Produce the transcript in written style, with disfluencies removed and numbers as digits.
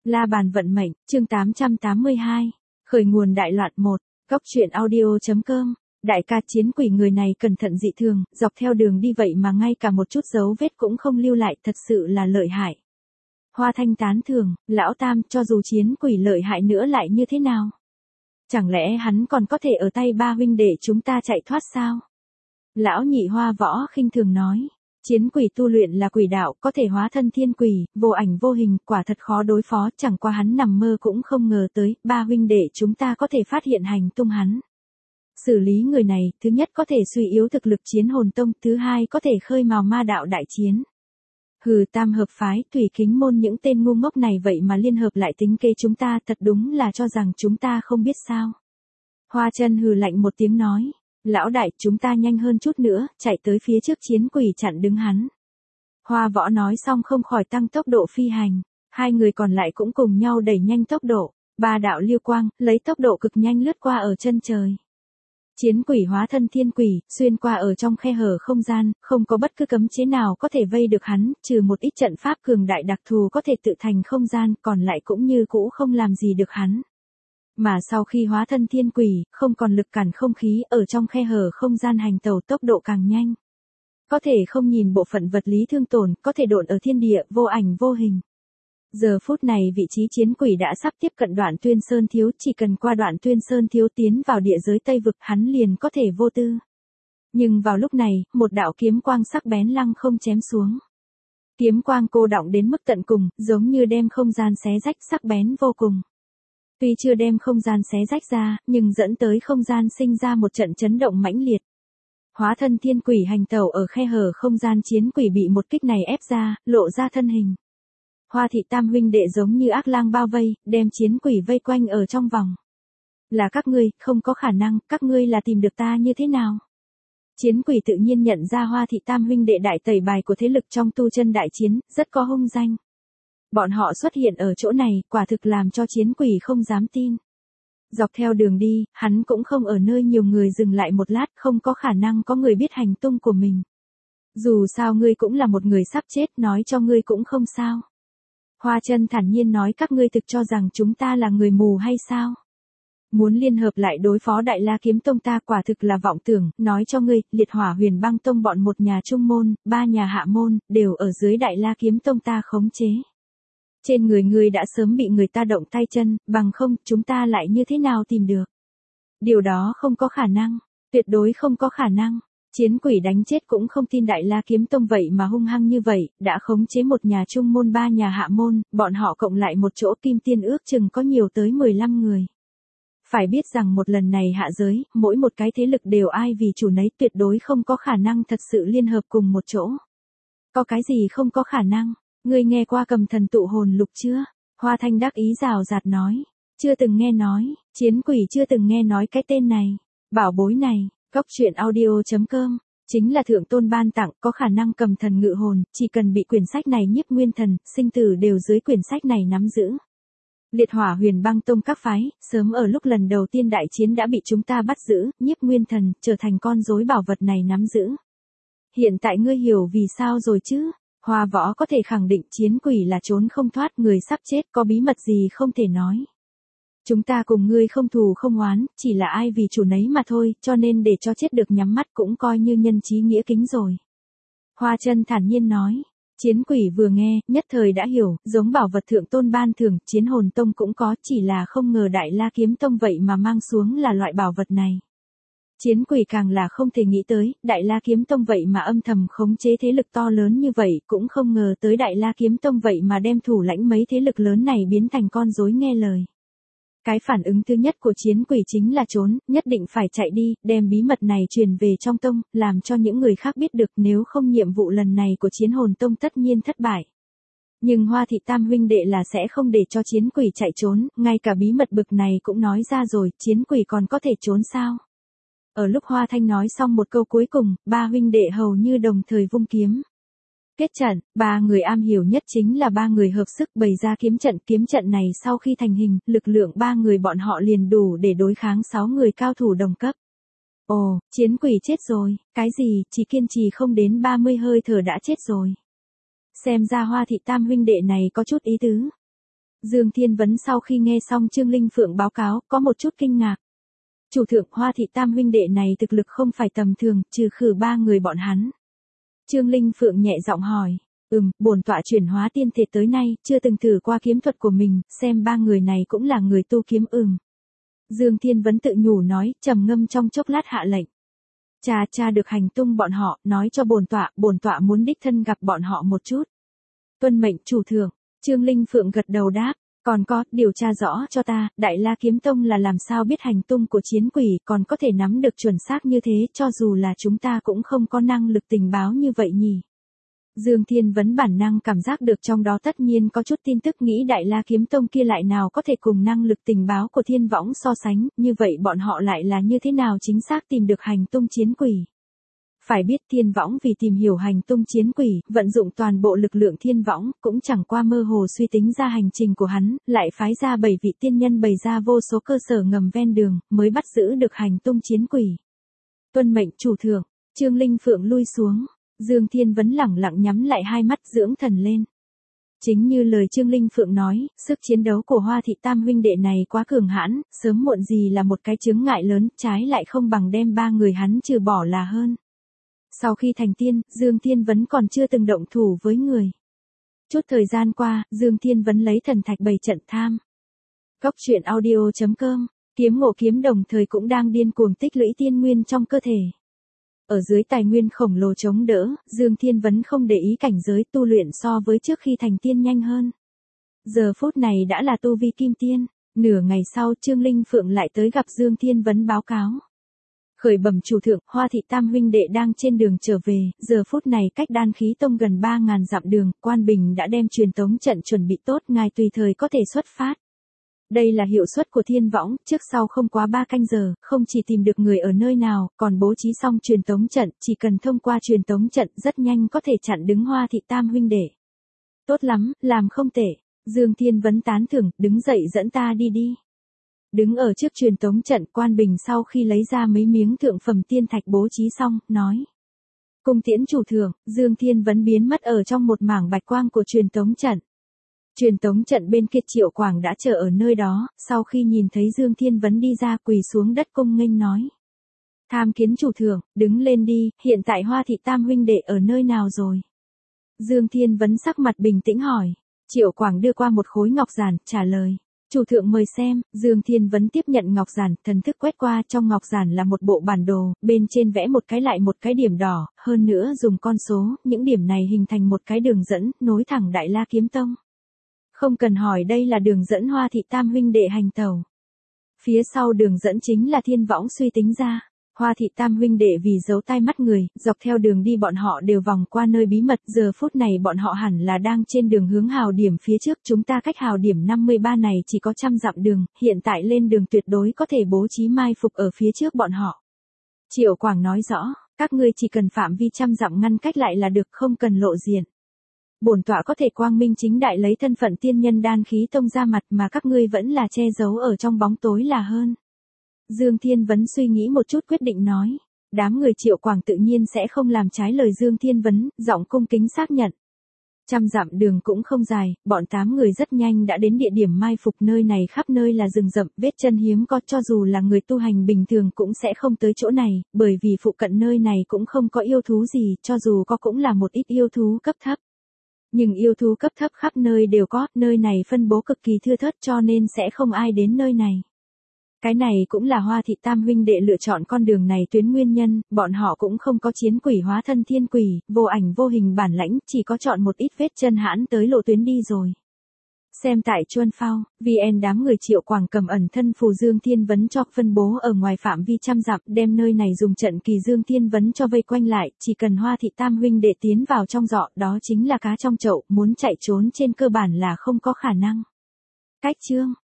La bàn vận mệnh, chương 882. Khởi nguồn đại loạn 1. Góc truyện audio.com. Đại ca, chiến quỷ người này cẩn thận dị thường, dọc theo đường đi vậy mà ngay cả một chút dấu vết cũng không lưu lại, thật sự là lợi hại. Hoa Thanh tán thưởng, lão tam, cho dù chiến quỷ lợi hại nữa lại như thế nào? Chẳng lẽ hắn còn có thể ở tay ba huynh đệ chúng ta chạy thoát sao? Lão nhị Hoa Võ khinh thường nói. Chiến quỷ tu luyện là quỷ đạo, có thể hóa thân thiên quỷ, vô ảnh vô hình, quả thật khó đối phó, chẳng qua hắn nằm mơ cũng không ngờ tới, ba huynh đệ chúng ta có thể phát hiện hành tung hắn. Xử lý người này, thứ nhất có thể suy yếu thực lực chiến hồn tông, thứ hai có thể khơi mào ma đạo đại chiến. Hừ, tam hợp phái, Thủy Kính môn, những tên ngu ngốc này vậy mà liên hợp lại tính kế chúng ta, thật đúng là cho rằng chúng ta không biết sao. Hoa Chân hừ lạnh một tiếng nói. Lão đại, chúng ta nhanh hơn chút nữa, chạy tới phía trước chiến quỷ chặn đứng hắn. Hoa Võ nói xong không khỏi tăng tốc độ phi hành. Hai người còn lại cũng cùng nhau đẩy nhanh tốc độ. Ba đạo liêu quang, lấy tốc độ cực nhanh lướt qua ở chân trời. Chiến quỷ hóa thân thiên quỷ, xuyên qua ở trong khe hở không gian, không có bất cứ cấm chế nào có thể vây được hắn, trừ một ít trận pháp cường đại đặc thù có thể tự thành không gian, còn lại cũng như cũ không làm gì được hắn. Mà sau khi hóa thân thiên quỷ, không còn lực cản không khí, ở trong khe hở không gian hành tẩu tốc độ càng nhanh. Có thể không nhìn bộ phận vật lý thương tổn, có thể độn ở thiên địa, vô ảnh vô hình. Giờ phút này vị trí chiến quỷ đã sắp tiếp cận Đoạn Tuyên Sơn Thiếu, chỉ cần qua Đoạn Tuyên Sơn Thiếu tiến vào địa giới Tây Vực, hắn liền có thể vô tư. Nhưng vào lúc này, một đạo kiếm quang sắc bén lăng không chém xuống. Kiếm quang cô đọng đến mức tận cùng, giống như đem không gian xé rách, sắc bén vô cùng. Tuy chưa đem không gian xé rách ra, nhưng dẫn tới không gian sinh ra một trận chấn động mãnh liệt. Hóa thân thiên quỷ hành tẩu ở khe hở không gian, chiến quỷ bị một kích này ép ra, lộ ra thân hình. Hoa thị tam huynh đệ giống như ác lang bao vây, đem chiến quỷ vây quanh ở trong vòng. Là các ngươi, không có khả năng, các ngươi là tìm được ta như thế nào? Chiến quỷ tự nhiên nhận ra Hoa thị tam huynh đệ đại tẩy bài của thế lực trong tu chân đại chiến, rất có hung danh. Bọn họ xuất hiện ở chỗ này, quả thực làm cho chiến quỷ không dám tin. Dọc theo đường đi, hắn cũng không ở nơi nhiều người dừng lại một lát, không có khả năng có người biết hành tung của mình. Dù sao ngươi cũng là một người sắp chết, nói cho ngươi cũng không sao. Hoa Chân thản nhiên nói, các ngươi thực cho rằng chúng ta là người mù hay sao? Muốn liên hợp lại đối phó Đại La Kiếm Tông ta quả thực là vọng tưởng, nói cho ngươi, Liệt Hỏa Huyền Băng Tông bọn một nhà trung môn, ba nhà hạ môn, đều ở dưới Đại La Kiếm Tông ta khống chế. Trên người ngươi đã sớm bị người ta động tay chân, bằng không, chúng ta lại như thế nào tìm được? Điều đó không có khả năng, tuyệt đối không có khả năng. Chiến quỷ đánh chết cũng không tin Đại La Kiếm Tông vậy mà hung hăng như vậy, đã khống chế một nhà trung môn ba nhà hạ môn, bọn họ cộng lại một chỗ kim tiên ước chừng có nhiều tới 15 người. Phải biết rằng một lần này hạ giới, mỗi một cái thế lực đều ai vì chủ nấy, tuyệt đối không có khả năng thật sự liên hợp cùng một chỗ. Có cái gì không có khả năng? Ngươi nghe qua Cầm Thần Tụ Hồn Lục chưa? Hoa Thanh đắc ý rào rạt nói. Chưa từng nghe nói, chiến quỷ chưa từng nghe nói cái tên này. Bảo bối này, góc truyện audio.com, chính là thượng tôn ban tặng, có khả năng cầm thần ngự hồn, chỉ cần bị quyển sách này nhiếp nguyên thần, sinh tử đều dưới quyển sách này nắm giữ. Liệt Hỏa Huyền Băng Tông các phái, sớm ở lúc lần đầu tiên đại chiến đã bị chúng ta bắt giữ, nhiếp nguyên thần, trở thành con rối bảo vật này nắm giữ. Hiện tại ngươi hiểu vì sao rồi chứ? Hoa Võ có thể khẳng định chiến quỷ là trốn không thoát, người sắp chết, có bí mật gì không thể nói. Chúng ta cùng ngươi không thù không oán, chỉ là ai vì chủ nấy mà thôi, cho nên để cho chết được nhắm mắt cũng coi như nhân chí nghĩa kính rồi. Hoa Chân thản nhiên nói. Chiến quỷ vừa nghe, nhất thời đã hiểu, giống bảo vật thượng tôn ban thưởng, chiến hồn tông cũng có, chỉ là không ngờ Đại La Kiếm Tông vậy mà mang xuống là loại bảo vật này. Chiến quỷ càng là không thể nghĩ tới, Đại La Kiếm Tông vậy mà âm thầm khống chế thế lực to lớn như vậy, cũng không ngờ tới Đại La Kiếm Tông vậy mà đem thủ lãnh mấy thế lực lớn này biến thành con rối nghe lời. Cái phản ứng thứ nhất của chiến quỷ chính là trốn, nhất định phải chạy đi, đem bí mật này truyền về trong tông, làm cho những người khác biết được, nếu không nhiệm vụ lần này của chiến hồn tông tất nhiên thất bại. Nhưng Hoa thị tam huynh đệ là sẽ không để cho chiến quỷ chạy trốn, ngay cả bí mật bực này cũng nói ra rồi, chiến quỷ còn có thể trốn sao? Ở lúc Hoa Thanh nói xong một câu cuối cùng, ba huynh đệ hầu như đồng thời vung kiếm. Kết trận, ba người am hiểu nhất chính là ba người hợp sức bày ra kiếm trận này sau khi thành hình, lực lượng ba người bọn họ liền đủ để đối kháng 6 người cao thủ đồng cấp. Ồ, chiến quỷ chết rồi, cái gì, chỉ kiên trì không đến 30 hơi thở đã chết rồi. Xem ra Hoa thị tam huynh đệ này có chút ý tứ. Dương Thiên Vấn sau khi nghe xong Trương Linh Phượng báo cáo, có một chút kinh ngạc. Chủ thượng, Hoa thị tam huynh đệ này thực lực không phải tầm thường, trừ khử 3 người bọn hắn. Trương Linh Phượng nhẹ giọng hỏi. Bổn tọa chuyển hóa tiên thể tới nay, chưa từng thử qua kiếm thuật của mình, xem 3 người này cũng là người tu kiếm. Dương Thiên Vấn tự nhủ nói, trầm ngâm trong chốc lát hạ lệnh. Cha được hành tung bọn họ, nói cho bổn tọa muốn đích thân gặp bọn họ một chút. Tuân mệnh chủ thượng. Trương Linh Phượng gật đầu đáp. Còn có, điều tra rõ cho ta, Đại La Kiếm Tông là làm sao biết hành tung của chiến quỷ, còn có thể nắm được chuẩn xác như thế, cho dù là chúng ta cũng không có năng lực tình báo như vậy nhỉ. Dương Thiên Vấn bản năng cảm giác được trong đó tất nhiên có chút tin tức, nghĩ Đại La Kiếm Tông kia lại nào có thể cùng năng lực tình báo của Thiên Võng so sánh, như vậy bọn họ lại là như thế nào chính xác tìm được hành tung chiến quỷ. Phải biết Thiên Võng vì tìm hiểu hành tung chiến quỷ, vận dụng toàn bộ lực lượng Thiên Võng, cũng chẳng qua mơ hồ suy tính ra hành trình của hắn, lại phái ra 7 vị tiên nhân bày ra vô số cơ sở ngầm ven đường, mới bắt giữ được hành tung chiến quỷ. Tuân mệnh chủ thượng. Trương Linh Phượng lui xuống. Dương Thiên Vấn lẳng lặng nhắm lại hai mắt dưỡng thần lên. Chính như lời Trương Linh Phượng nói, sức chiến đấu của Hoa thị tam huynh đệ này quá cường hãn, sớm muộn gì là một cái chướng ngại lớn, trái lại không bằng đem 3 người hắn trừ bỏ là hơn. Sau khi thành tiên, Dương Thiên Vấn còn chưa từng động thủ với người. Chút thời gian qua, Dương Thiên Vấn lấy thần thạch bày trận tham. Góc truyện audio.com, Kiếm Ngộ Kiếm đồng thời cũng đang điên cuồng tích lũy tiên nguyên trong cơ thể. Ở dưới tài nguyên khổng lồ chống đỡ, Dương Thiên Vấn không để ý cảnh giới tu luyện so với trước khi thành tiên nhanh hơn. Giờ phút này đã là tu vi kim tiên, nửa ngày sau Trương Linh Phượng lại tới gặp Dương Thiên Vấn báo cáo. Khởi bẩm chủ thượng, Hoa thị tam huynh đệ đang trên đường trở về, giờ phút này cách Đan Khí Tông gần 3.000 dặm đường, Quan Bình đã đem truyền tống trận chuẩn bị tốt, ngài tùy thời có thể xuất phát. Đây là hiệu suất của Thiên Võng, trước sau không quá 3 canh giờ, không chỉ tìm được người ở nơi nào, còn bố trí xong truyền tống trận, chỉ cần thông qua truyền tống trận rất nhanh có thể chặn đứng Hoa thị tam huynh đệ. Tốt lắm, làm không tệ. Dương Thiên Vấn tán thưởng, đứng dậy dẫn ta đi. Đứng ở trước truyền tống trận, Quan Bình sau khi lấy ra mấy miếng thượng phẩm tiên thạch bố trí xong, nói. Cung tiễn chủ thượng. Dương Thiên Vấn biến mất ở trong một mảng bạch quang của truyền tống trận. Truyền tống trận bên kia Triệu Quảng đã chờ ở nơi đó, sau khi nhìn thấy Dương Thiên Vấn đi ra quỳ xuống đất cung nghênh nói. Tham kiến chủ thượng, đứng lên đi, hiện tại Hoa thị tam huynh đệ ở nơi nào rồi? Dương Thiên Vấn sắc mặt bình tĩnh hỏi. Triệu Quảng đưa qua một khối ngọc giản, trả lời. Chủ thượng mời xem. Dương Thiên Vấn tiếp nhận ngọc giản, thần thức quét qua, trong ngọc giản là một bộ bản đồ, bên trên vẽ một cái lại một cái điểm đỏ, hơn nữa dùng con số, những điểm này hình thành một cái đường dẫn, nối thẳng Đại La Kiếm Tông. Không cần hỏi, đây là đường dẫn Hoa thị tam huynh đệ hành tẩu. Phía sau đường dẫn chính là Thiên Võng suy tính ra. Hoa thị tam huynh đệ vì giấu tai mắt người, dọc theo đường đi bọn họ đều vòng qua nơi bí mật, giờ phút này bọn họ hẳn là đang trên đường hướng hào điểm phía trước, chúng ta cách hào điểm 53 này chỉ có 100 dặm đường, hiện tại lên đường tuyệt đối có thể bố trí mai phục ở phía trước bọn họ. Triệu Quảng nói rõ, các ngươi chỉ cần phạm vi 100 dặm ngăn cách lại là được, không cần lộ diện. Bổn tọa có thể quang minh chính đại lấy thân phận tiên nhân Đan Khí Tông ra mặt, mà các ngươi vẫn là che giấu ở trong bóng tối là hơn. Dương Thiên Vấn suy nghĩ một chút quyết định nói. Đám người Triệu Quảng tự nhiên sẽ không làm trái lời Dương Thiên Vấn, giọng cung kính xác nhận. 100 dặm đường cũng không dài, bọn 8 người rất nhanh đã đến địa điểm mai phục, nơi này khắp nơi là rừng rậm, vết chân hiếm có, cho dù là người tu hành bình thường cũng sẽ không tới chỗ này, bởi vì phụ cận nơi này cũng không có yêu thú gì, cho dù có cũng là một ít yêu thú cấp thấp. Nhưng yêu thú cấp thấp khắp nơi đều có, nơi này phân bố cực kỳ thưa thớt cho nên sẽ không ai đến nơi này. Cái này cũng là Hoa thị tam huynh đệ lựa chọn con đường này tuyến nguyên nhân, bọn họ cũng không có chiến quỷ hóa thân thiên quỷ, vô ảnh vô hình bản lãnh, chỉ có chọn một ít vết chân hãn tới lộ tuyến đi rồi. Xem tại Chuân Phao, VN đám người Triệu Quảng cầm ẩn thân phù Dương Thiên Vấn cho phân bố ở ngoài phạm vi 100 dặm, đem nơi này dùng trận kỳ Dương Thiên Vấn cho vây quanh lại, chỉ cần Hoa thị tam huynh đệ tiến vào trong giọ, đó chính là cá trong chậu, muốn chạy trốn trên cơ bản là không có khả năng. Cách chương